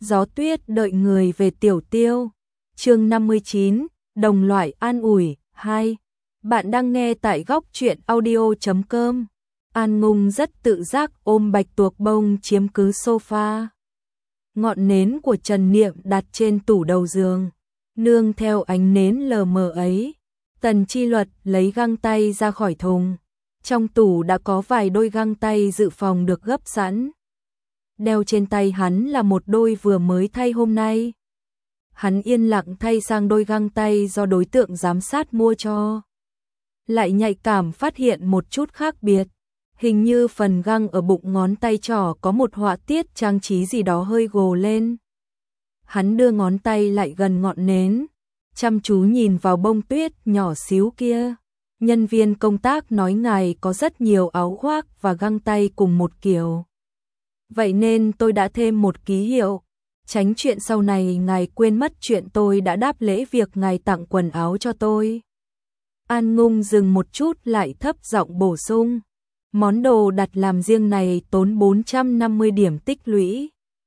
Gió tuyết đợi người về Tiểu Tiêu. Chương 59, đồng loại an ủi 2. Bạn đang nghe tại góc truyện audio.com. An Ngung rất tự giác ôm bạch tuộc bông chiếm cứ sofa. Ngọn nến của Trần Niệm đặt trên tủ đầu giường. Nương theo ánh nến lờ mờ ấy, Tần Chi Luật lấy găng tay ra khỏi thùng. Trong tủ đã có vài đôi găng tay dự phòng được gấp sẵn. Đeo trên tay hắn là một đôi vừa mới thay hôm nay. Hắn yên lặng thay sang đôi găng tay do đối tượng giám sát mua cho. Lại nhạy cảm phát hiện một chút khác biệt. Hình như phần găng ở bụng ngón tay trỏ có một họa tiết trang trí gì đó hơi gồ lên. Hắn đưa ngón tay lại gần ngọn nến, chăm chú nhìn vào bông tuyết nhỏ xíu kia. Nhân viên công tác nói ngài có rất nhiều áo khoác và găng tay cùng một kiểu. Vậy nên tôi đã thêm một ký hiệu, tránh chuyện sau này ngài quên mất chuyện tôi đã đáp lễ việc ngài tặng quần áo cho tôi. An Ngung dừng một chút lại thấp giọng bổ sung. Món đồ đặt làm riêng này tốn 450 điểm tích lũy.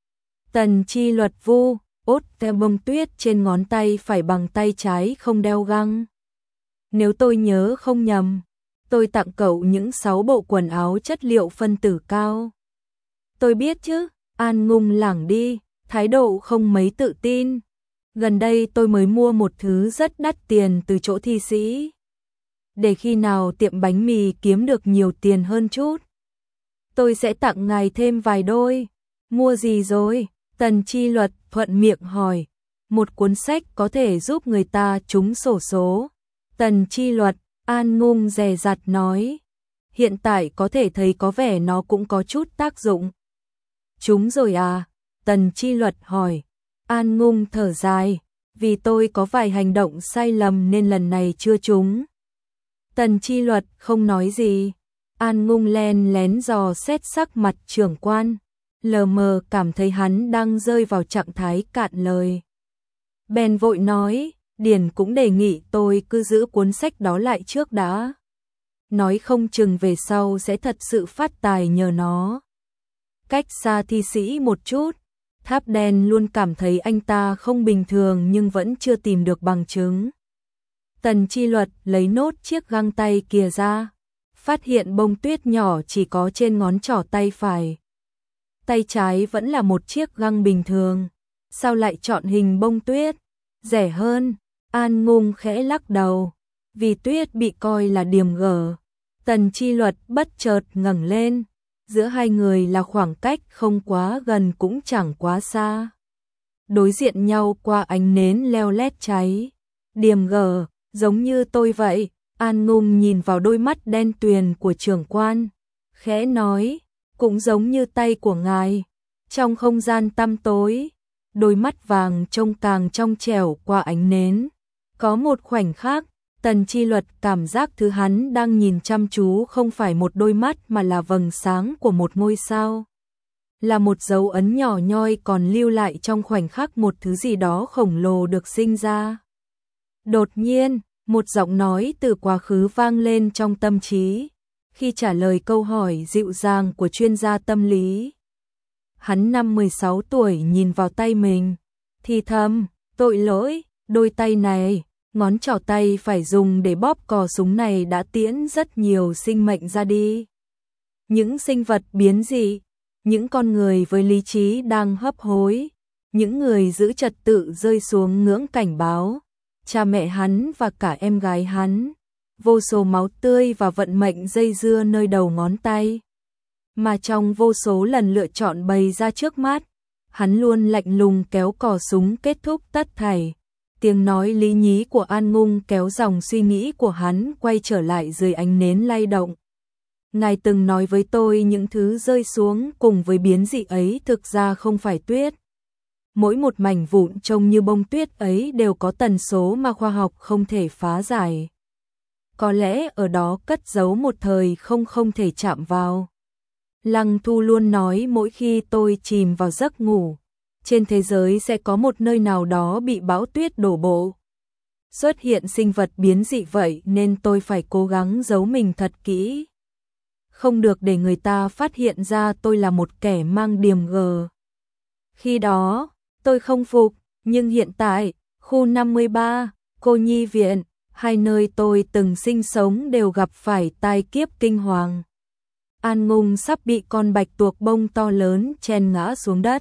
Tần Chi Luật vu, ốt theo bông tuyết trên ngón tay phải bằng tay trái không đeo găng. Nếu tôi nhớ không nhầm, tôi tặng cậu những 6 bộ quần áo chất liệu phân tử cao. Tôi biết chứ, An Ngung lảng đi, thái độ không mấy tự tin. Gần đây tôi mới mua một thứ rất đắt tiền từ chỗ thi sĩ. Để khi nào tiệm bánh mì kiếm được nhiều tiền hơn chút, tôi sẽ tặng ngài thêm vài đôi. Mua gì rồi? Tần Chi Luật thuận miệng hỏi. Một cuốn sách có thể giúp người ta trúng xổ số. Tần Chi Luật, An Ngung dè dặt nói. Hiện tại có thể thấy có vẻ nó cũng có chút tác dụng. Trúng rồi à? Tần Chi Luật hỏi. An Ngung thở dài. Vì tôi có vài hành động sai lầm nên lần này chưa trúng. Tần Chi Luật không nói gì. An Ngung len lén dò xét sắc mặt trưởng quan. Lờ mờ cảm thấy hắn đang rơi vào trạng thái cạn lời. Bèn vội nói, Điền cũng đề nghị tôi cứ giữ cuốn sách đó lại trước đã. Nói không chừng về sau sẽ thật sự phát tài nhờ nó. Cách xa thi sĩ một chút, Tháp Đen luôn cảm thấy anh ta không bình thường nhưng vẫn chưa tìm được bằng chứng. Tần Chi Luật lấy nốt chiếc găng tay kia ra, phát hiện bông tuyết nhỏ chỉ có trên ngón trỏ tay phải. Tay trái vẫn là một chiếc găng bình thường, sao lại chọn hình bông tuyết? Rẻ hơn. An Ngung khẽ lắc đầu, vì tuyết bị coi là điểm gở. Tần Chi Luật bất chợt ngẩng lên, giữa hai người là khoảng cách không quá gần cũng chẳng quá xa. Đối diện nhau qua ánh nến leo lét cháy. Điểm gở, giống như tôi vậy. An Ngung nhìn vào đôi mắt đen tuyền của trưởng quan, khẽ nói, cũng giống như tay của ngài. Trong không gian tăm tối, đôi mắt vàng trông càng trong trẻo qua ánh nến. Có một khoảnh khắc, Tần Chi Luật cảm giác thứ hắn đang nhìn chăm chú không phải một đôi mắt mà là vầng sáng của một ngôi sao. Là một dấu ấn nhỏ nhoi còn lưu lại trong khoảnh khắc một thứ gì đó khổng lồ được sinh ra. Đột nhiên, một giọng nói từ quá khứ vang lên trong tâm trí, khi trả lời câu hỏi dịu dàng của chuyên gia tâm lý. Hắn năm 16 tuổi nhìn vào tay mình, thì thầm, tội lỗi, đôi tay này, ngón trỏ tay phải dùng để bóp cò súng này đã tiễn rất nhiều sinh mệnh ra đi. Những sinh vật biến dị, những con người với lý trí đang hấp hối, những người giữ trật tự rơi xuống ngưỡng cảnh báo. Cha mẹ hắn và cả em gái hắn, vô số máu tươi và vận mệnh dây dưa nơi đầu ngón tay. Mà trong vô số lần lựa chọn bày ra trước mắt, hắn luôn lạnh lùng kéo cò súng kết thúc tất thảy. Tiếng nói lý nhí của An Ngung kéo dòng suy nghĩ của hắn quay trở lại dưới ánh nến lay động. Ngài từng nói với tôi những thứ rơi xuống cùng với biến dị ấy thực ra không phải tuyết. Mỗi một mảnh vụn trông như bông tuyết ấy đều có tần số mà khoa học không thể phá giải. Có lẽ ở đó cất giấu một thời không thể chạm vào. Lăng Thu luôn nói mỗi khi tôi chìm vào giấc ngủ, trên thế giới sẽ có một nơi nào đó bị bão tuyết đổ bộ. Xuất hiện sinh vật biến dị vậy nên tôi phải cố gắng giấu mình thật kỹ. Không được để người ta phát hiện ra tôi là một kẻ mang điểm G. Khi đó, Tôi không phục, nhưng hiện tại, khu 53, cô nhi viện, hai nơi tôi từng sinh sống đều gặp phải tai kiếp kinh hoàng. An Ngung sắp bị con bạch tuộc bông to lớn chen ngã xuống đất.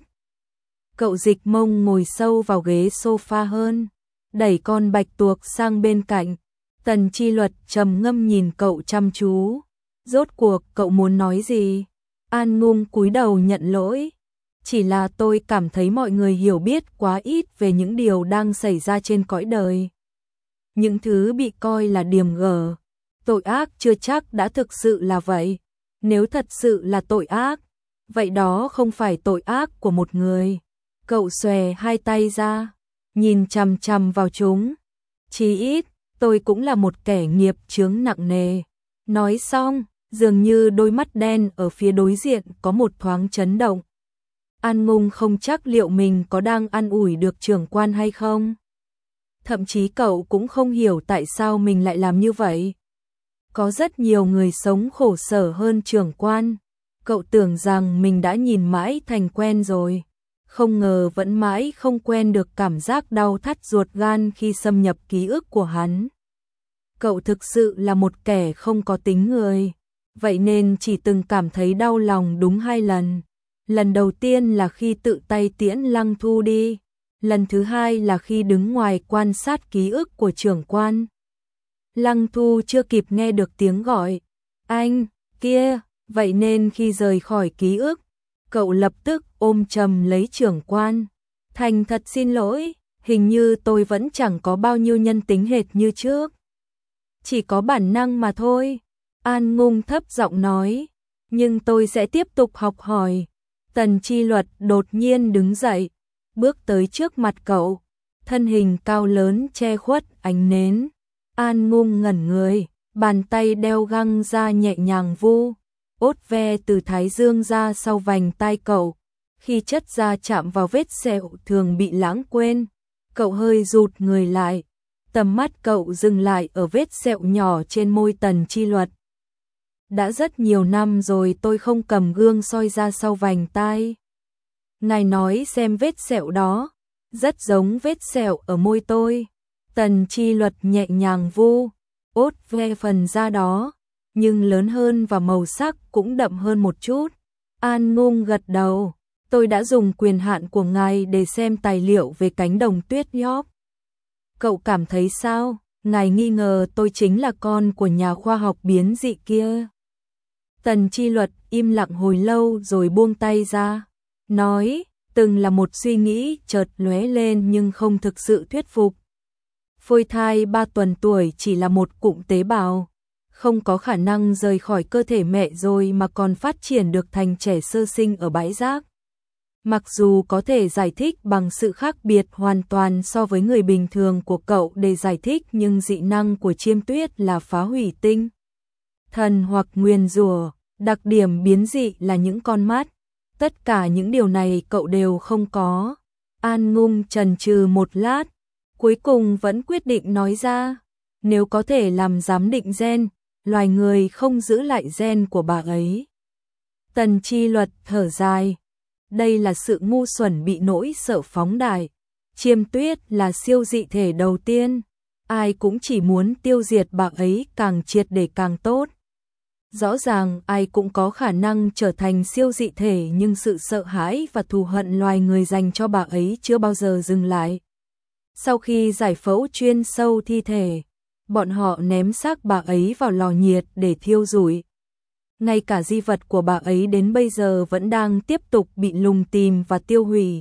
Cậu dịch mông ngồi sâu vào ghế sofa hơn, đẩy con bạch tuộc sang bên cạnh. Tần Chi Luật trầm ngâm nhìn cậu chăm chú. Rốt cuộc cậu muốn nói gì? An Ngung cúi đầu nhận lỗi. Chỉ là tôi cảm thấy mọi người hiểu biết quá ít về những điều đang xảy ra trên cõi đời. Những thứ bị coi là điềm gở, tội ác chưa chắc đã thực sự là vậy. Nếu thật sự là tội ác, vậy đó không phải tội ác của một người. Cậu xòe hai tay ra, nhìn chằm chằm vào chúng. Chí ít, tôi cũng là một kẻ nghiệp chướng nặng nề. Nói xong, dường như đôi mắt đen ở phía đối diện có một thoáng chấn động. An Ngung không chắc liệu mình có đang an ủi được trưởng quan hay không. Thậm chí cậu cũng không hiểu tại sao mình lại làm như vậy. Có rất nhiều người sống khổ sở hơn trưởng quan. Cậu tưởng rằng mình đã nhìn mãi thành quen rồi. Không ngờ vẫn mãi không quen được cảm giác đau thắt ruột gan khi xâm nhập ký ức của hắn. Cậu thực sự là một kẻ không có tính người. Vậy nên chỉ từng cảm thấy đau lòng đúng 2 lần. Lần đầu tiên là khi tự tay tiễn Lăng Thu đi. Lần thứ hai là khi đứng ngoài quan sát ký ức của trưởng quan. Lăng Thu chưa kịp nghe được tiếng gọi. Anh, kia, vậy nên khi rời khỏi ký ức, cậu lập tức ôm chầm lấy trưởng quan. Thành thật xin lỗi, hình như tôi vẫn chẳng có bao nhiêu nhân tính hệt như trước. Chỉ có bản năng mà thôi. An Ngung thấp giọng nói, nhưng tôi sẽ tiếp tục học hỏi. Tần Chi Luật đột nhiên đứng dậy, bước tới trước mặt cậu, thân hình cao lớn che khuất ánh nến. An Ngung ngẩn người, bàn tay đeo găng ra nhẹ nhàng vu, ốt ve từ thái dương ra sau vành tai cậu. Khi chất da chạm vào vết sẹo thường bị lãng quên, cậu hơi rụt người lại. Tầm mắt cậu dừng lại ở vết sẹo nhỏ trên môi Tần Chi Luật. Đã rất nhiều năm rồi tôi không cầm gương soi ra sau vành tai. Ngài nói xem vết sẹo đó, rất giống vết sẹo ở môi tôi. Tần Chi Luật nhẹ nhàng vu, ốt ve phần da đó, nhưng lớn hơn và màu sắc cũng đậm hơn một chút. An Ngung gật đầu, tôi đã dùng quyền hạn của ngài để xem tài liệu về cánh đồng tuyết York. Cậu cảm thấy sao? Ngài nghi ngờ tôi chính là con của nhà khoa học biến dị kia. Tần Chi Luật im lặng hồi lâu rồi buông tay ra, nói, từng là một suy nghĩ chợt lóe lên nhưng không thực sự thuyết phục. Phôi thai 3 tuần tuổi chỉ là một cụm tế bào, không có khả năng rời khỏi cơ thể mẹ rồi mà còn phát triển được thành trẻ sơ sinh ở bãi rác. Mặc dù có thể giải thích bằng sự khác biệt hoàn toàn so với người bình thường của cậu để giải thích, nhưng dị năng của chiêm tuyết là phá hủy tinh thần hoặc nguyền rủa, đặc điểm biến dị là những con mắt. Tất cả những điều này cậu đều không có. An Ngung chần chừ một lát, cuối cùng vẫn quyết định nói ra, nếu có thể làm giám định gen, loài người không giữ lại gen của bà ấy. Tần Chi Luật thở dài, đây là sự ngu xuẩn bị nỗi sợ phóng đại. Chiêm tuyết là siêu dị thể đầu tiên, ai cũng chỉ muốn tiêu diệt bà ấy càng triệt để càng tốt. Rõ ràng ai cũng có khả năng trở thành siêu dị thể, nhưng sự sợ hãi và thù hận loài người dành cho bà ấy chưa bao giờ dừng lại. Sau khi giải phẫu chuyên sâu thi thể, bọn họ ném xác bà ấy vào lò nhiệt để thiêu rụi. Ngay cả di vật của bà ấy đến bây giờ vẫn đang tiếp tục bị lùng tìm và tiêu hủy.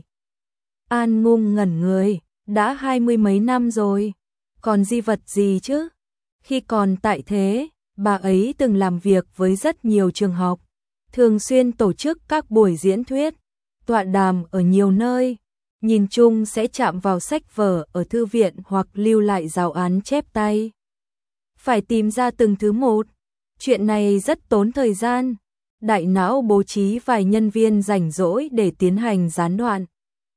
An Ngung ngẩn người, đã 20 mấy năm rồi, còn di vật gì chứ? Khi còn tại thế, bà ấy từng làm việc với rất nhiều trường học, thường xuyên tổ chức các buổi diễn thuyết, tọa đàm ở nhiều nơi, nhìn chung sẽ chạm vào sách vở ở thư viện hoặc lưu lại giáo án chép tay. Phải tìm ra từng thứ một, chuyện này rất tốn thời gian. Đại não bố trí vài nhân viên rảnh rỗi để tiến hành gián đoạn.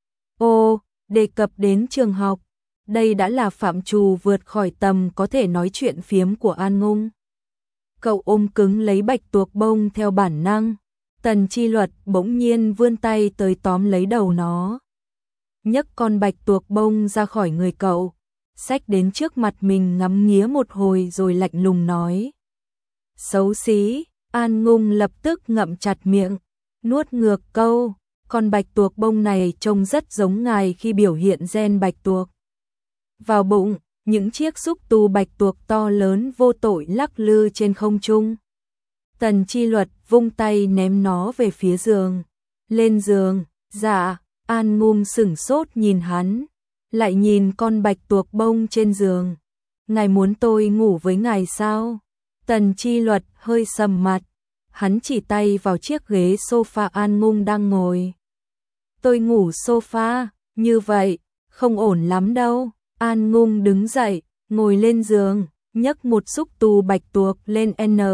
Ô, đề cập đến trường học, đây đã là phạm trù vượt khỏi tầm có thể nói chuyện phiếm của An Ngung. Cậu ôm cứng lấy bạch tuộc bông theo bản năng. Tần Chi Luật bỗng nhiên vươn tay tới tóm lấy đầu nó. nhấc con bạch tuộc bông ra khỏi người cậu, xách đến trước mặt mình ngắm nghía một hồi rồi lạnh lùng nói. Xấu xí, An Ngung lập tức ngậm chặt miệng, nuốt ngược câu, con bạch tuộc bông này trông rất giống ngài khi biểu hiện gen bạch tuộc. Vào bụng, những chiếc xúc tu bạch tuộc to lớn vô tội lắc lư trên không trung. Tần Chi Luật vung tay ném nó về phía giường. Lên giường, dạ, An Ngung sửng sốt nhìn hắn, lại nhìn con bạch tuộc bông trên giường. Ngài muốn tôi ngủ với ngài sao? Tần Chi Luật hơi sầm mặt, hắn chỉ tay vào chiếc ghế sofa An Ngung đang ngồi. Tôi ngủ sofa, như vậy, không ổn lắm đâu. An Ngung đứng dậy, ngồi lên giường, nhấc một xúc tu bạch tuộc lên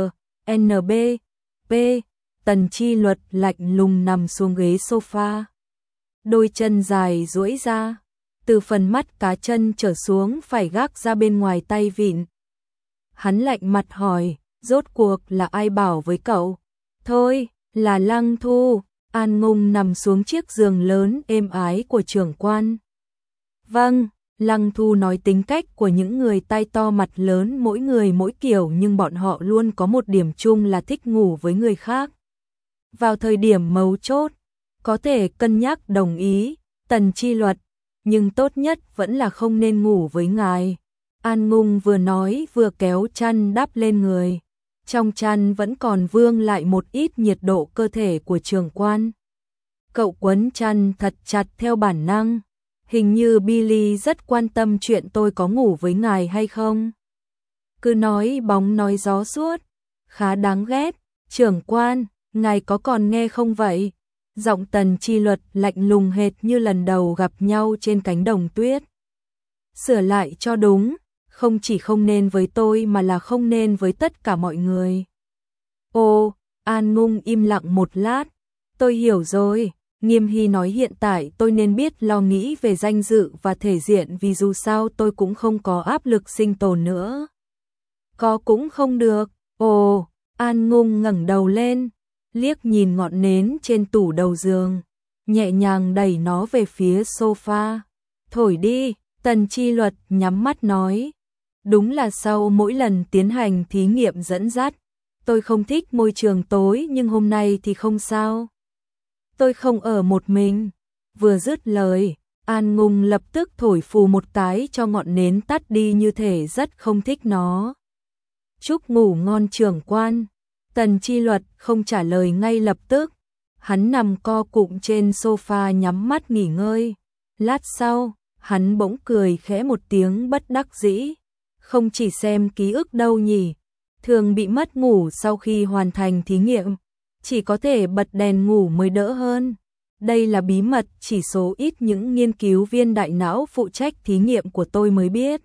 NB, P. Tần Chi Luật lạnh lùng nằm xuống ghế sofa. Đôi chân dài duỗi ra, từ phần mắt cá chân trở xuống phải gác ra bên ngoài tay vịn. Hắn lạnh mặt hỏi, rốt cuộc là ai bảo với cậu? Thôi, là Lăng Thu. An Ngung nằm xuống chiếc giường lớn êm ái của trưởng quan. Vâng, Lăng Thu nói tính cách của những người tai to mặt lớn mỗi người mỗi kiểu, nhưng bọn họ luôn có một điểm chung là thích ngủ với người khác. Vào thời điểm mấu chốt, có thể cân nhắc đồng ý, Tần Chi Luật, nhưng tốt nhất vẫn là không nên ngủ với ngài. An Ngung vừa nói vừa kéo chăn đắp lên người. Trong chăn vẫn còn vương lại một ít nhiệt độ cơ thể của trưởng quan. Cậu quấn chăn thật chặt theo bản năng. Hình như Billy rất quan tâm chuyện tôi có ngủ với ngài hay không. Cứ nói bóng nói gió suốt. Khá đáng ghét. Trưởng quan, ngài có còn nghe không vậy? Giọng Tần Chi Luật lạnh lùng hệt như lần đầu gặp nhau trên cánh đồng tuyết. Sửa lại cho đúng. Không chỉ không nên với tôi mà là không nên với tất cả mọi người. Ồ, An Ngung im lặng một lát. Tôi hiểu rồi. Nghiêm Hy nói hiện tại tôi nên biết lo nghĩ về danh dự và thể diện, vì dù sao tôi cũng không có áp lực sinh tồn nữa. Có cũng không được. Ồ, An Ngung ngẩng đầu lên, liếc nhìn ngọn nến trên tủ đầu giường, nhẹ nhàng đẩy nó về phía sofa. Thổi đi, Tần Chi Luật nhắm mắt nói. Đúng là sau mỗi lần tiến hành thí nghiệm dẫn dắt, tôi không thích môi trường tối, nhưng hôm nay thì không sao. Tôi không ở một mình. Vừa dứt lời, An Ngung lập tức thổi phù một cái cho ngọn nến tắt đi, như thể rất không thích nó. Chúc ngủ ngon trưởng quan. Tần Chi Luật không trả lời ngay lập tức. Hắn nằm co cụm trên sofa nhắm mắt nghỉ ngơi. Lát sau, hắn bỗng cười khẽ một tiếng bất đắc dĩ. Không chỉ xem ký ức đâu nhỉ. Thường bị mất ngủ sau khi hoàn thành thí nghiệm, chỉ có thể bật đèn ngủ mới đỡ hơn. Đây là bí mật chỉ số ít những nghiên cứu viên đại não phụ trách thí nghiệm của tôi mới biết.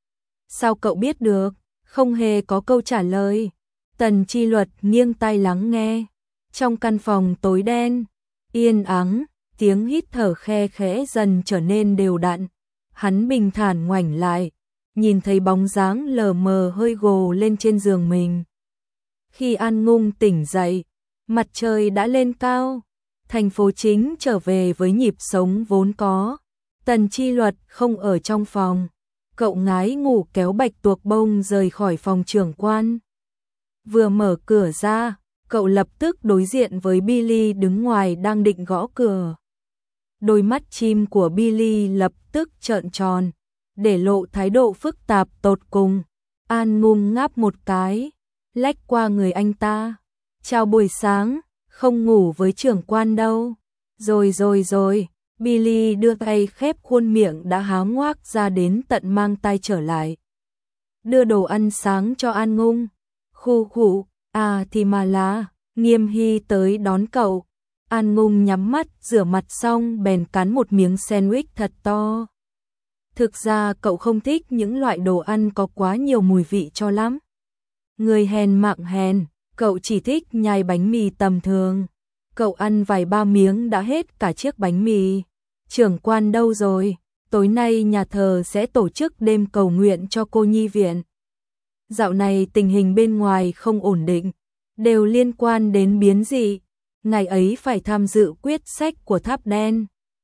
Sao cậu biết được? Không hề có câu trả lời. Tần Chi Luật nghiêng tai lắng nghe. Trong căn phòng tối đen, yên ắng, tiếng hít thở khe khẽ dần trở nên đều đặn. Hắn bình thản ngoảnh lại, nhìn thấy bóng dáng lờ mờ hơi gồ lên trên giường mình. Khi An Ngung tỉnh dậy, mặt trời đã lên cao, thành phố chính trở về với nhịp sống vốn có. Tần Chi Luật không ở trong phòng, cậu ngái ngủ kéo bạch tuộc bông rời khỏi phòng trưởng quan. Vừa mở cửa ra, cậu lập tức đối diện với Billy đứng ngoài đang định gõ cửa. Đôi mắt chim của Billy lập tức trợn tròn, để lộ thái độ phức tạp tột cùng. An Ngung ngáp một cái, lách qua người anh ta. Chào buổi sáng, không ngủ với trưởng quan đâu. Rồi. Billy đưa tay khép khuôn miệng đã há ngoác ra đến tận mang tay trở lại. Đưa đồ ăn sáng cho An Ngung. Khụ, à thì mà là, Nghiêm Hy tới đón cậu. An Ngung nhắm mắt rửa mặt xong bèn cắn một miếng sandwich thật to. Thực ra cậu không thích những loại đồ ăn có quá nhiều mùi vị cho lắm. Người hèn mạng hèn, cậu chỉ thích nhai bánh mì tầm thường. Cậu ăn vài ba miếng đã hết cả chiếc bánh mì. Trưởng quan đâu rồi? Tối nay nhà thờ sẽ tổ chức đêm cầu nguyện cho cô nhi viện. Dạo này tình hình bên ngoài không ổn định, đều liên quan đến biến dị. Ngày ấy phải tham dự quyết sách của Tháp Đen.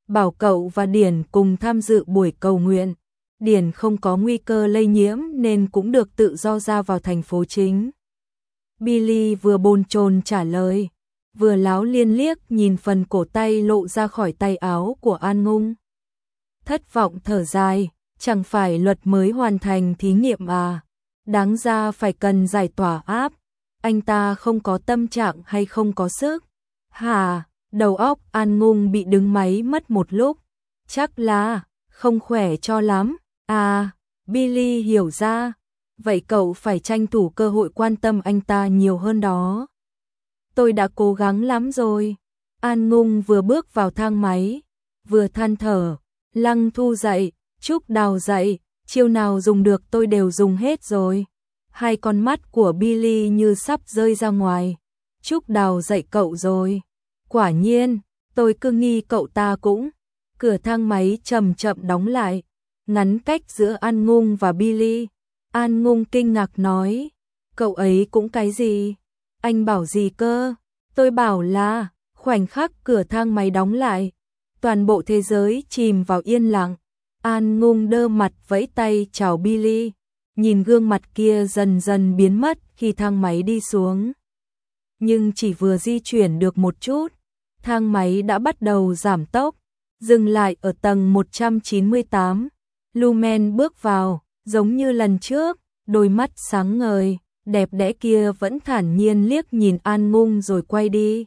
bảo cậu và Điển cùng tham dự buổi cầu nguyện. Điển không có nguy cơ lây nhiễm nên cũng được tự do ra vào thành phố chính. Billy vừa bồn chồn trả lời, vừa láo liên liếc nhìn phần cổ tay lộ ra khỏi tay áo của An Ngung. Thất vọng thở dài, chẳng phải luật mới hoàn thành thí nghiệm à, đáng ra phải cần giải tỏa áp, anh ta không có tâm trạng hay không có sức. Hả, đầu óc An Ngung bị đứng máy mất một lúc, chắc là không khỏe cho lắm. À, Billy hiểu ra, vậy cậu phải tranh thủ cơ hội quan tâm anh ta nhiều hơn đó. Tôi đã cố gắng lắm rồi. An Ngung vừa bước vào thang máy, vừa than thở, Lăng Thu dậy, Trúc Đào dậy, chiêu nào dùng được tôi đều dùng hết rồi. Hai con mắt của Billy như sắp rơi ra ngoài. Trúc Đào dậy cậu rồi. Quả nhiên, tôi cứ nghi cậu ta cũng. Cửa thang máy chậm chậm đóng lại, ngắn cách giữa An Ngung và Billy. An Ngung kinh ngạc nói, cậu ấy cũng cái gì? Anh bảo gì cơ? Tôi bảo là, khoảnh khắc cửa thang máy đóng lại, toàn bộ thế giới chìm vào yên lặng. An Ngung đơ mặt vẫy tay chào Billy, nhìn gương mặt kia dần dần biến mất khi thang máy đi xuống. Nhưng chỉ vừa di chuyển được một chút, thang máy đã bắt đầu giảm tốc, dừng lại ở tầng 198. Lumen bước vào, giống như lần trước, đôi mắt sáng ngời, đẹp đẽ kia vẫn thản nhiên liếc nhìn An Ngung rồi quay đi.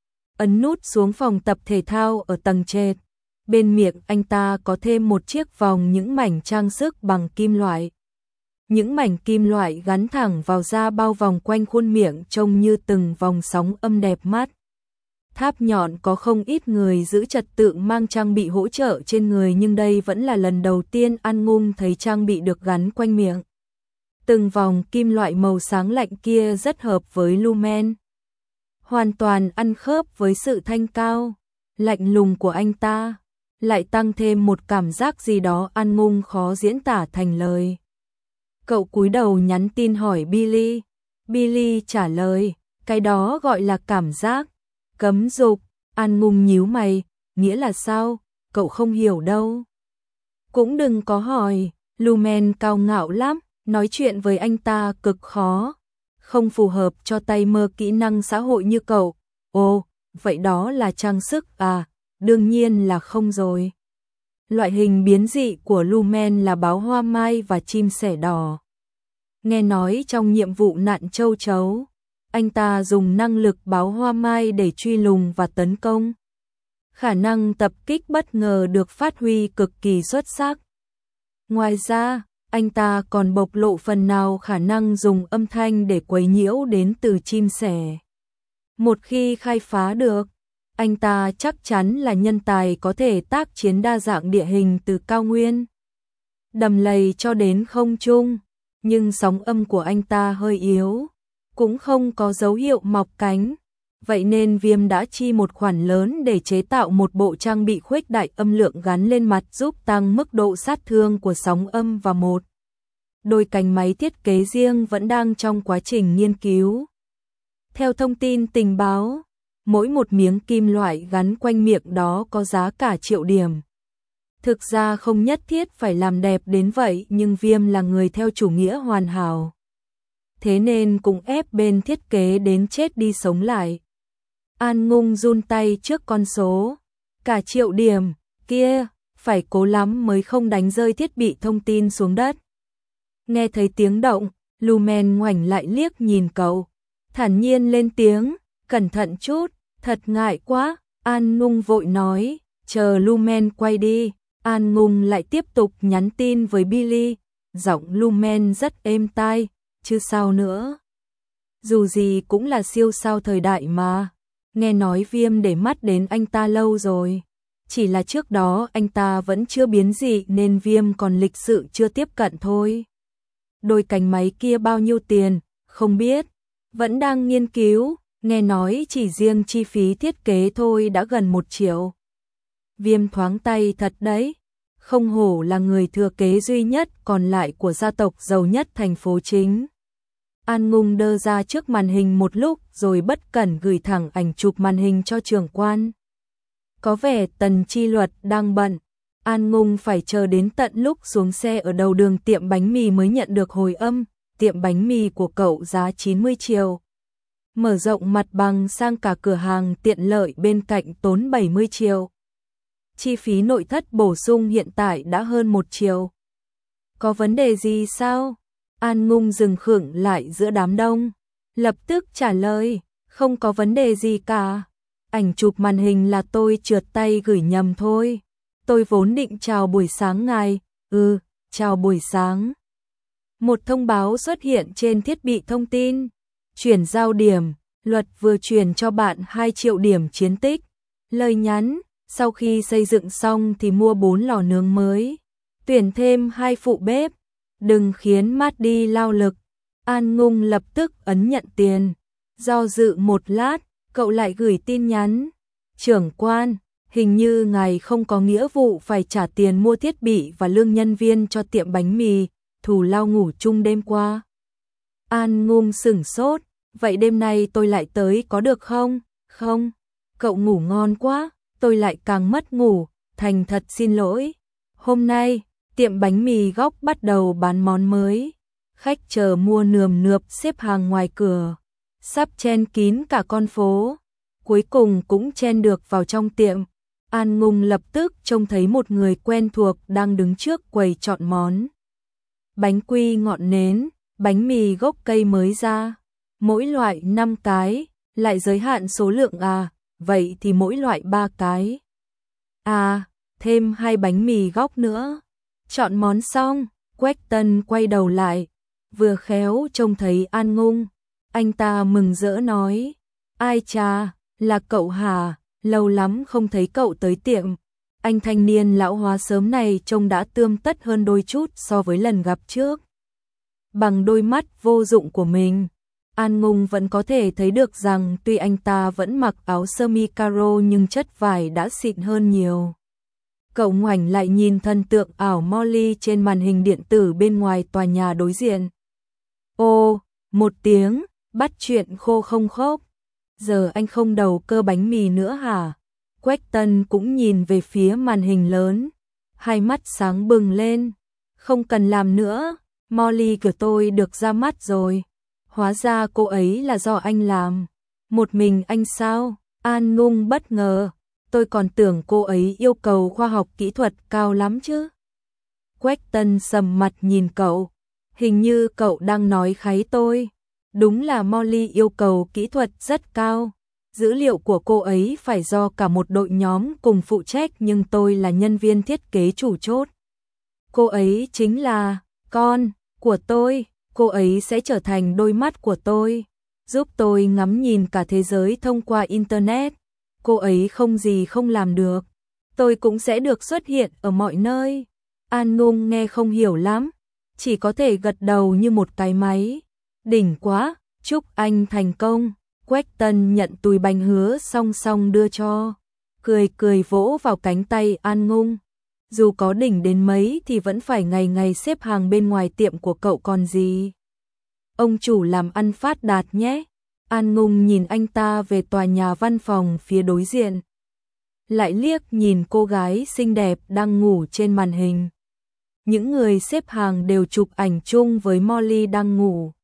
Ấn nút xuống phòng tập thể thao ở tầng trệt. Bên miệng anh ta có thêm một chiếc vòng những mảnh trang sức bằng kim loại. Những mảnh kim loại gắn thẳng vào da bao vòng quanh khuôn miệng trông như từng vòng sóng âm đẹp mắt. Tháp nhọn có không ít người giữ trật tự mang trang bị hỗ trợ trên người, nhưng đây vẫn là lần đầu tiên An Ngung thấy trang bị được gắn quanh miệng. Từng vòng kim loại màu sáng lạnh kia rất hợp với Lumen, hoàn toàn ăn khớp với sự thanh cao, lạnh lùng của anh ta, lại tăng thêm một cảm giác gì đó An Ngung khó diễn tả thành lời. Cậu cúi đầu nhắn tin hỏi Billy. Billy trả lời, cái đó gọi là cảm giác cấm dục. An Ngung nhíu mày, nghĩa là sao? Cậu không hiểu đâu. Cũng đừng có hỏi, Lumen cao ngạo lắm, nói chuyện với anh ta cực khó, không phù hợp cho tay mơ kỹ năng xã hội như cậu. Ồ, vậy đó là trang sức à? Đương nhiên là không rồi. Loại hình biến dị của Lumen là báo hoa mai và chim sẻ đỏ. Nghe nói trong nhiệm vụ nạn châu chấu, anh ta dùng năng lực báo hoa mai để truy lùng và tấn công. Khả năng tập kích bất ngờ được phát huy cực kỳ xuất sắc. Ngoài ra, anh ta còn bộc lộ phần nào khả năng dùng âm thanh để quấy nhiễu đến từ chim sẻ. Một khi khai phá được, anh ta chắc chắn là nhân tài có thể tác chiến đa dạng địa hình từ cao nguyên, đầm lầy cho đến không trung, nhưng sóng âm của anh ta hơi yếu, cũng không có dấu hiệu mọc cánh. Vậy nên Viêm đã chi một khoản lớn để chế tạo một bộ trang bị khuếch đại âm lượng gắn lên mặt giúp tăng mức độ sát thương của sóng âm, và một đôi cánh máy thiết kế riêng vẫn đang trong quá trình nghiên cứu. Theo thông tin tình báo, mỗi một miếng kim loại gắn quanh miệng đó có giá cả triệu điểm. Thực ra không nhất thiết phải làm đẹp đến vậy, nhưng Viêm là người theo chủ nghĩa hoàn hảo, thế nên cũng ép bên thiết kế đến chết đi sống lại. An Ngung run tay trước con số, cả triệu điểm, kia, phải cố lắm mới không đánh rơi thiết bị thông tin xuống đất. Nghe thấy tiếng động, Lumen ngoảnh lại liếc nhìn cậu, thản nhiên lên tiếng, cẩn thận chút, thật ngại quá. An Ngung vội nói, chờ Lumen quay đi. An Ngung lại tiếp tục nhắn tin với Billy, giọng Lumen rất êm tai, chứ sao nữa. Dù gì cũng là siêu sao thời đại mà. Nghe nói Viêm để mắt đến anh ta lâu rồi, chỉ là trước đó anh ta vẫn chưa biến dị nên Viêm còn lịch sự chưa tiếp cận thôi. Đôi cánh máy kia bao nhiêu tiền, không biết, vẫn đang nghiên cứu, nghe nói chỉ riêng chi phí thiết kế thôi đã gần 1 triệu. Viêm thoáng tay thật đấy, không hổ là người thừa kế duy nhất còn lại của gia tộc giàu nhất thành phố chính. An Ngung đơ ra trước màn hình một lúc rồi bất cẩn gửi thẳng ảnh chụp màn hình cho trưởng quan. Có vẻ Tần Chi Luật đang bận. An Ngung phải chờ đến tận lúc xuống xe ở đầu đường tiệm bánh mì mới nhận được hồi âm. Tiệm bánh mì của cậu giá 90 triệu. Mở rộng mặt bằng sang cả cửa hàng tiện lợi bên cạnh tốn 70 triệu. Chi phí nội thất bổ sung hiện tại đã hơn 1 triệu. Có vấn đề gì sao? An Ngung dừng khựng lại giữa đám đông. Lập tức trả lời, không có vấn đề gì cả. Ảnh chụp màn hình là tôi trượt tay gửi nhầm thôi. Tôi vốn định chào buổi sáng ngài. Chào buổi sáng. Một thông báo xuất hiện trên thiết bị thông tin. Chuyển giao điểm, Luật vừa chuyển cho bạn 2 triệu điểm chiến tích. Lời nhắn, sau khi xây dựng xong thì mua 4 lò nướng mới. Tuyển thêm 2 phụ bếp. Đừng khiến mát đi lao lực. An Ngung lập tức ấn nhận tiền. Do dự một lát, cậu lại gửi tin nhắn. Trưởng quan, hình như ngài không có nghĩa vụ phải trả tiền mua thiết bị và lương nhân viên cho tiệm bánh mì, thù lao ngủ chung đêm qua. An Ngung sửng sốt, vậy đêm nay tôi lại tới có được không? Không, cậu ngủ ngon quá, tôi lại càng mất ngủ, thành thật xin lỗi. Hôm nay, tiệm bánh mì góc bắt đầu bán món mới. Khách chờ mua nườm nượp xếp hàng ngoài cửa, sắp chen kín cả con phố. Cuối cùng cũng chen được vào trong tiệm. An Ngung lập tức trông thấy một người quen thuộc đang đứng trước quầy chọn món. Bánh quy ngọn nến, bánh mì gốc cây mới ra, mỗi loại 5 cái, lại giới hạn số lượng à, vậy thì mỗi loại 3 cái. À, thêm 2 bánh mì góc nữa. Chọn món xong, Quách Tân quay đầu lại, vừa khéo trông thấy An Ngung. Anh ta mừng rỡ nói, ai chà, là cậu hả, lâu lắm không thấy cậu tới tiệm. Anh thanh niên lão hóa sớm này trông đã tươm tất hơn đôi chút so với lần gặp trước. Bằng đôi mắt vô dụng của mình, An Ngung vẫn có thể thấy được rằng tuy anh ta vẫn mặc áo sơ mi caro nhưng chất vải đã xịn hơn nhiều. Cậu ngoảnh lại nhìn thần tượng ảo Molly trên màn hình điện tử bên ngoài tòa nhà đối diện. Ô, một tiếng, bắt chuyện khô không khốc. Giờ anh không đầu cơ bánh mì nữa hả? Quách Tân cũng nhìn về phía màn hình lớn, hai mắt sáng bừng lên. Không cần làm nữa, Molly của tôi được ra mắt rồi. Hóa ra cô ấy là do anh làm. Một mình anh sao? An Ngung bất ngờ, tôi còn tưởng cô ấy yêu cầu khoa học kỹ thuật cao lắm chứ. Quách Tân sầm mặt nhìn cậu, hình như cậu đang nói kháy tôi. Đúng là Molly yêu cầu kỹ thuật rất cao. Dữ liệu của cô ấy phải do cả một đội nhóm cùng phụ trách nhưng tôi là nhân viên thiết kế chủ chốt. Cô ấy chính là con của tôi, cô ấy sẽ trở thành đôi mắt của tôi, giúp tôi ngắm nhìn cả thế giới thông qua Internet. Cô ấy không gì không làm được, tôi cũng sẽ được xuất hiện ở mọi nơi. An Ngung nghe không hiểu lắm, chỉ có thể gật đầu như một cái máy. Đỉnh quá, chúc anh thành công. Quách Tân nhận túi bánh hứa song song đưa cho, cười cười vỗ vào cánh tay An Ngung. Dù có đỉnh đến mấy thì vẫn phải ngày ngày xếp hàng bên ngoài tiệm của cậu còn gì. Ông chủ làm ăn phát đạt nhé. An Ngung nhìn anh ta về tòa nhà văn phòng phía đối diện. Lại liếc nhìn cô gái xinh đẹp đang ngủ trên màn hình. Những người xếp hàng đều chụp ảnh chung với Molly đang ngủ.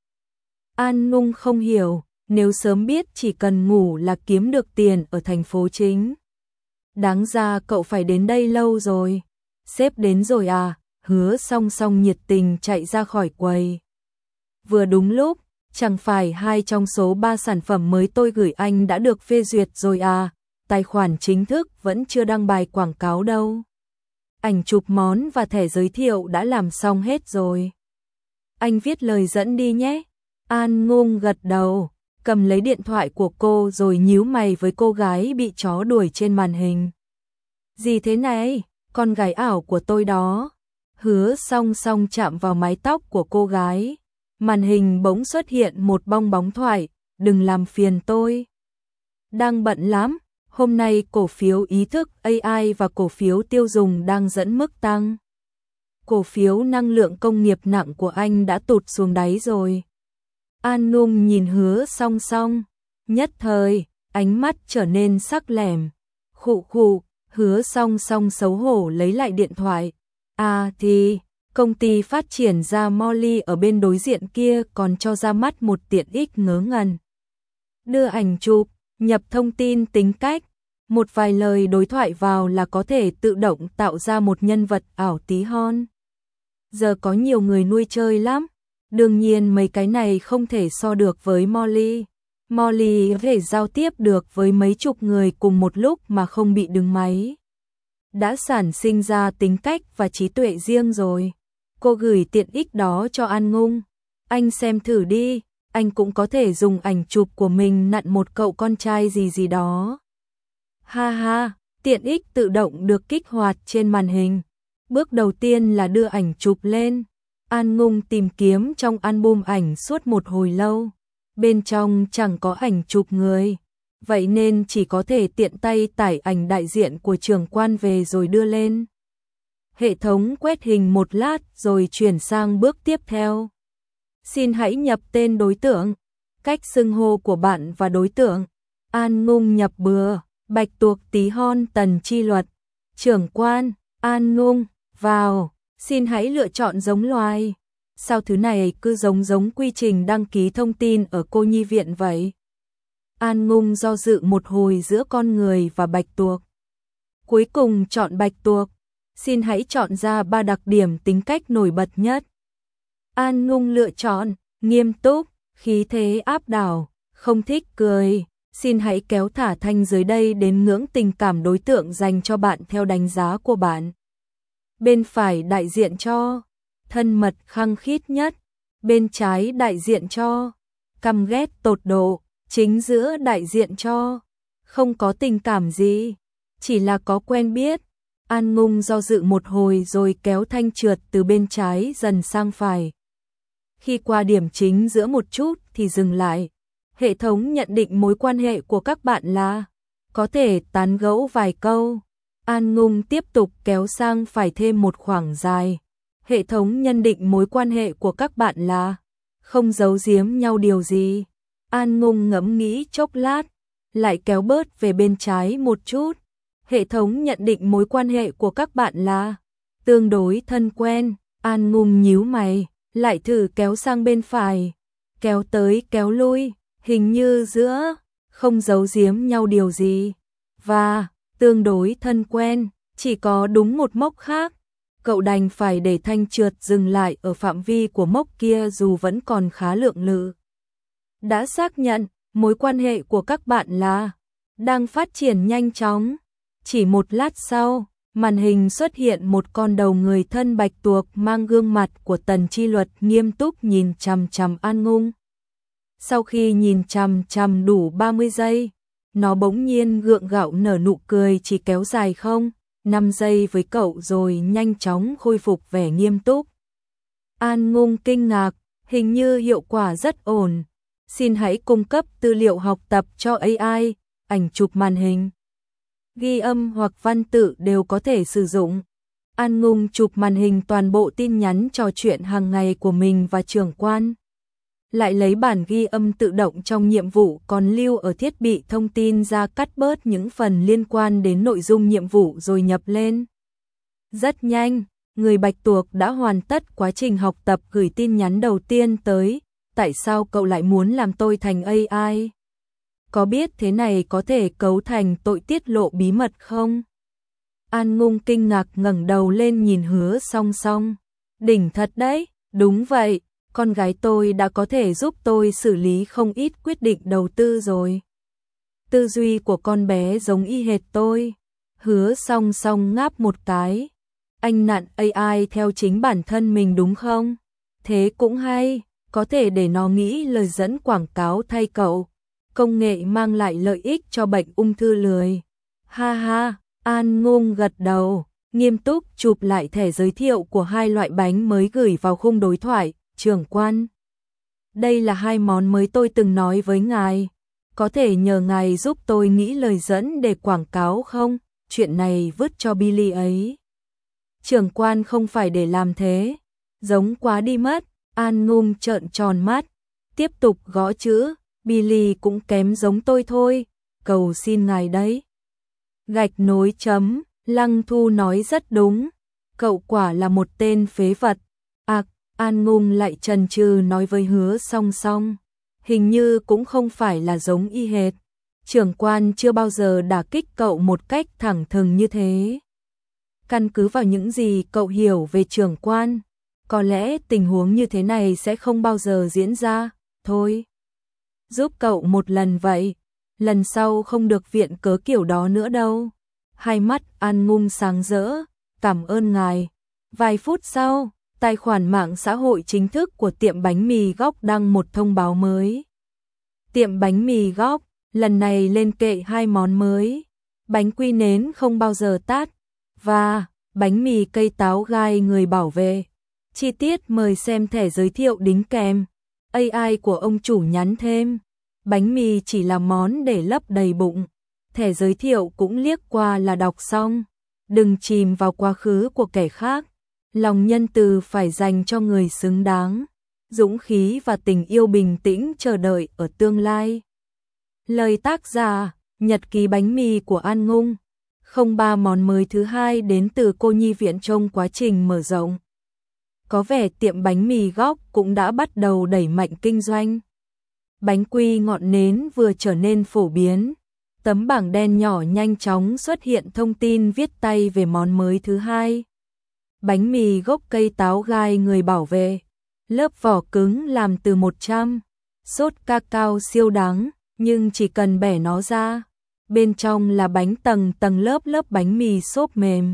An Ngung không hiểu, nếu sớm biết chỉ cần ngủ là kiếm được tiền ở thành phố chính. Đáng ra cậu phải đến đây lâu rồi. Sếp đến rồi à? Hứa song song nhiệt tình chạy ra khỏi quầy. Vừa đúng lúc, chẳng phải 2 trong số 3 sản phẩm mới tôi gửi anh đã được phê duyệt rồi à? Tài khoản chính thức vẫn chưa đăng bài quảng cáo đâu. Ảnh chụp món và thẻ giới thiệu đã làm xong hết rồi. Anh viết lời dẫn đi nhé. An Ngung gật đầu, cầm lấy điện thoại của cô rồi nhíu mày với cô gái bị chó đuổi trên màn hình. Gì thế này, con gái ảo của tôi đó. Hứa song song chạm vào mái tóc của cô gái. Màn hình bỗng xuất hiện một bong bóng thoại, đừng làm phiền tôi. Đang bận lắm, hôm nay cổ phiếu ý thức AI và cổ phiếu tiêu dùng đang dẫn mức tăng. Cổ phiếu năng lượng công nghiệp nặng của anh đã tụt xuống đáy rồi. An Ngung nhìn Hứa song song, nhất thời, ánh mắt trở nên sắc lẻm. Khụ khụ, Hứa Song Song xấu hổ lấy lại điện thoại. À thì, công ty phát triển ra Molly ở bên đối diện kia còn cho ra mắt một tiện ích ngớ ngẩn. Đưa ảnh chụp, nhập thông tin tính cách, một vài lời đối thoại vào là có thể tự động tạo ra một nhân vật ảo tí hon. Giờ có nhiều người nuôi chơi lắm, đương nhiên mấy cái này không thể so được với Molly. Molly có thể giao tiếp được với mấy chục người cùng một lúc mà không bị đứng máy. Đã sản sinh ra tính cách và trí tuệ riêng rồi. Cô gửi tiện ích đó cho An Ngung. Anh xem thử đi, anh cũng có thể dùng ảnh chụp của mình nặn một cậu con trai gì gì đó. Ha ha, tiện ích tự động được kích hoạt trên màn hình. Bước đầu tiên là đưa ảnh chụp lên. An Ngung tìm kiếm trong album ảnh suốt một hồi lâu. Bên trong chẳng có ảnh chụp người. Vậy nên chỉ có thể tiện tay tải ảnh đại diện của trưởng quan về rồi đưa lên. Hệ thống quét hình một lát rồi chuyển sang bước tiếp theo. Xin hãy nhập tên đối tượng, cách xưng hô của bạn và đối tượng. An Ngung nhập bừa, Bạch Tuộc Tí Hon Tần Chi Luật. Trưởng quan, An Ngung, vào, xin hãy lựa chọn giống loài. Sao thứ này cứ giống quy trình đăng ký thông tin ở cô nhi viện vậy? An Ngung do dự một hồi giữa con người và Bạch Tuộc. Cuối cùng chọn Bạch Tuộc. Xin hãy chọn ra 3 đặc điểm tính cách nổi bật nhất. An Ngung lựa chọn, nghiêm túc, khí thế áp đảo, không thích cười. Xin hãy kéo thả thanh dưới đây đến ngưỡng tình cảm đối tượng dành cho bạn theo đánh giá của bạn. Bên phải đại diện cho, thân mật khăng khít nhất. Bên trái đại diện cho, căm ghét tột độ. Chính giữa đại diện cho, không có tình cảm gì, chỉ là có quen biết. An Ngung do dự một hồi rồi kéo thanh trượt từ bên trái dần sang phải. Khi qua điểm chính giữa một chút thì dừng lại. Hệ thống nhận định mối quan hệ của các bạn là có thể tán gẫu vài câu. An Ngung tiếp tục kéo sang phải thêm một khoảng dài. Hệ thống nhận định mối quan hệ của các bạn là không giấu giếm nhau điều gì. An Ngung ngẫm nghĩ chốc lát, lại kéo bớt về bên trái một chút. Hệ thống nhận định mối quan hệ của các bạn là tương đối thân quen. An Ngung nhíu mày, lại thử kéo sang bên phải. Kéo tới kéo lui, hình như giữa không giấu giếm nhau điều gì và tương đối thân quen chỉ có đúng một mốc khác. Cậu đành phải để thanh trượt dừng lại ở phạm vi của mốc kia dù vẫn còn khá lượng lự. Đã xác nhận mối quan hệ của các bạn là đang phát triển nhanh chóng. Chỉ một lát sau, màn hình xuất hiện một con đầu người thân Bạch Tuộc mang gương mặt của Tần Chi Luật nghiêm túc nhìn chằm chằm An Ngung. Sau khi nhìn chằm chằm đủ 30 giây, nó bỗng nhiên gượng gạo nở nụ cười chỉ kéo dài 5 giây với cậu rồi nhanh chóng khôi phục vẻ nghiêm túc. An Ngung kinh ngạc, hình như hiệu quả rất ổn. Xin hãy cung cấp tư liệu học tập cho AI, ảnh chụp màn hình, ghi âm hoặc văn tự đều có thể sử dụng. An Ngung chụp màn hình toàn bộ tin nhắn trò chuyện hàng ngày của mình và trưởng quan. Lại lấy bản ghi âm tự động trong nhiệm vụ còn lưu ở thiết bị thông tin ra cắt bớt những phần liên quan đến nội dung nhiệm vụ rồi nhập lên. Rất nhanh, người Bạch Tuộc đã hoàn tất quá trình học tập gửi tin nhắn đầu tiên tới. Tại sao cậu lại muốn làm tôi thành AI? Có biết thế này có thể cấu thành tội tiết lộ bí mật không? An Ngung kinh ngạc ngẩng đầu lên nhìn Hứa Song Song. Đỉnh thật đấy, đúng vậy, con gái tôi đã có thể giúp tôi xử lý không ít quyết định đầu tư rồi. Tư duy của con bé giống y hệt tôi. Hứa Song Song ngáp một cái. Anh nặn AI theo chính bản thân mình đúng không? Thế cũng hay. Có thể để nó nghĩ lời dẫn quảng cáo thay cậu. Công nghệ mang lại lợi ích cho bệnh ung thư lười. Ha ha, An Ngung gật đầu, nghiêm túc chụp lại thẻ giới thiệu của 2 loại bánh mới gửi vào khung đối thoại. Trưởng quan, đây là 2 món mới tôi từng nói với ngài. Có thể nhờ ngài giúp tôi nghĩ lời dẫn để quảng cáo không? Chuyện này vứt cho Billy ấy. Trưởng quan không phải để làm thế. Giống quá đi mất. An Ngung trợn tròn mắt, tiếp tục gõ chữ, Billy cũng kém giống tôi thôi, cầu xin ngài đấy. Gạch nối chấm, Lăng Thu nói rất đúng. Cậu quả là một tên phế vật. An Ngung lại chần chừ nói với Hứa Song Song. Hình như cũng không phải là giống y hệt. Trưởng quan chưa bao giờ đả kích cậu một cách thẳng thừng như thế. Căn cứ vào những gì cậu hiểu về trưởng quan, có lẽ tình huống như thế này sẽ không bao giờ diễn ra. Thôi, giúp cậu một lần vậy. Lần sau không được viện cớ kiểu đó nữa đâu. Hai mắt An Ngung sáng rỡ. Cảm ơn ngài. Vài phút sau, tài khoản mạng xã hội chính thức của tiệm bánh mì Góc đăng một thông báo mới. Tiệm bánh mì Góc lần này lên kệ 2 món mới. Bánh quy nến không bao giờ tát và bánh mì cây táo gai người bảo vệ. Chi tiết mời xem thẻ giới thiệu đính kèm. AI của ông chủ nhắn thêm. Bánh mì chỉ là món để lấp đầy bụng. Thẻ giới thiệu cũng liếc qua là đọc xong. Đừng chìm vào quá khứ của kẻ khác. Lòng nhân từ phải dành cho người xứng đáng. Dũng khí và tình yêu bình tĩnh chờ đợi ở tương lai. Lời tác giả, nhật ký bánh mì của An Ngung. 03 món mới thứ hai đến từ cô nhi viện trong quá trình mở rộng. Có vẻ tiệm bánh mì Góc cũng đã bắt đầu đẩy mạnh kinh doanh. Bánh quy ngọn nến vừa trở nên phổ biến. Tấm bảng đen nhỏ nhanh chóng xuất hiện thông tin viết tay về món mới thứ hai. Bánh mì gốc cây táo gai người bảo vệ. Lớp vỏ cứng làm từ 100. Sốt cacao siêu đắng, nhưng chỉ cần bẻ nó ra. Bên trong là bánh tầng lớp bánh mì xốp mềm.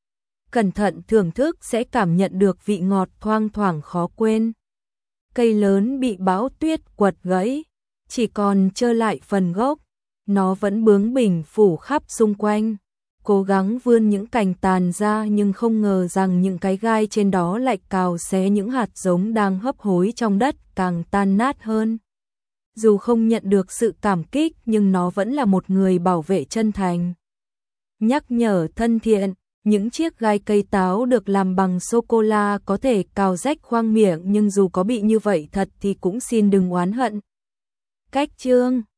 Cẩn thận thưởng thức sẽ cảm nhận được vị ngọt thoang thoảng khó quên. Cây lớn bị bão tuyết quật gãy, chỉ còn trơ lại phần gốc. Nó vẫn bướng bỉnh phủ khắp xung quanh. Cố gắng vươn những cành tàn ra nhưng không ngờ rằng những cái gai trên đó lại cào xé những hạt giống đang hấp hối trong đất càng tan nát hơn. Dù không nhận được sự cảm kích nhưng nó vẫn là một người bảo vệ chân thành. Nhắc nhở thân thiện, những chiếc gai cây táo được làm bằng sô-cô-la có thể cào rách khoang miệng nhưng dù có bị như vậy thật thì cũng xin đừng oán hận. Cách chương